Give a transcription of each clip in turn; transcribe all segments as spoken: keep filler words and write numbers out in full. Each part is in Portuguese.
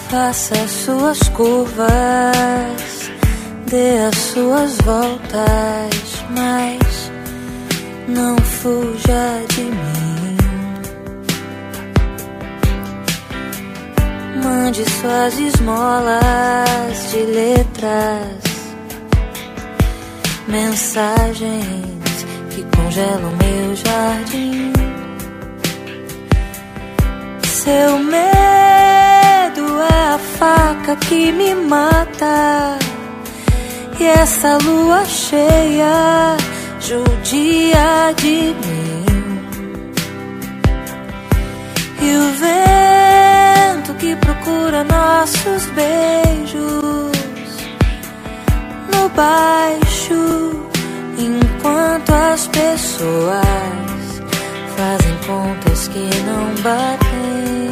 Faça as suas curvas, dê as suas voltas, mas não fuja de mim. Mande suas esmolas de letras, mensagens que congelam meu jardim. Seu medo é a faca que me mata, e essa lua cheia judia de mim. E o vento que procura nossos beijos no baixo, enquanto as pessoas fazem contas que não batem.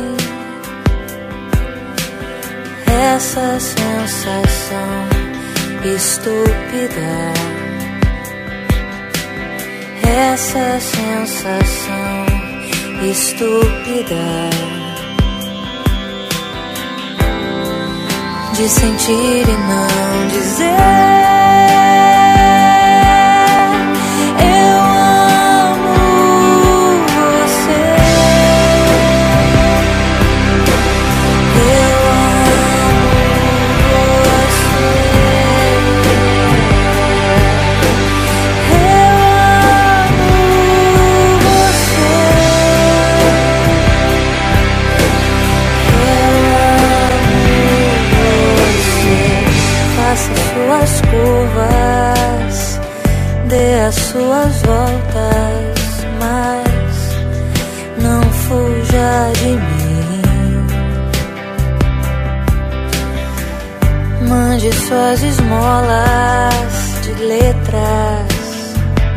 Essa sensação estúpida, essa sensação estúpida de sentir e não dizer. Suas curvas, dê as suas voltas, mas não fuja de mim. Mande suas esmolas de letras,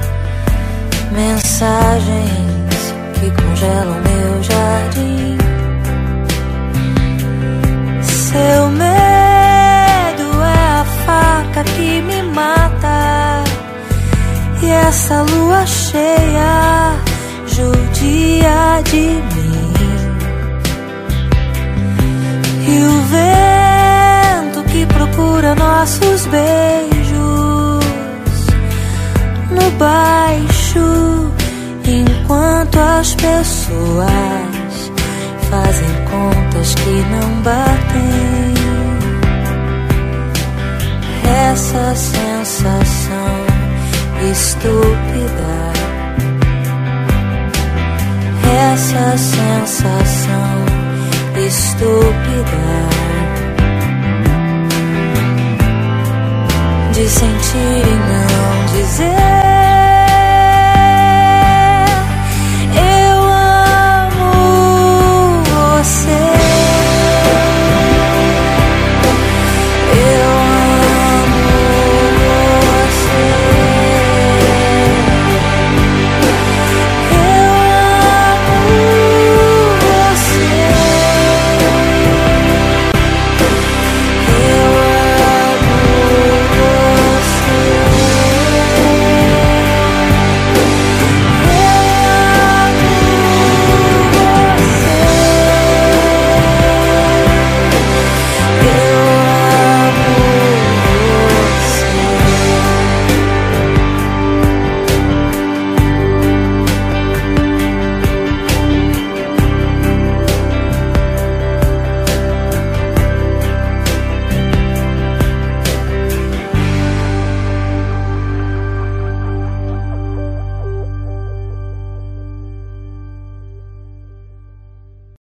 mensagens que congelam meu jardim. Seu medo que me mata, e essa lua cheia judia de mim. E o vento que procura nossos beijos no baixo, enquanto as pessoas fazem contas que não batem. Essa sensação estúpida, essa sensação estúpida de sentir e não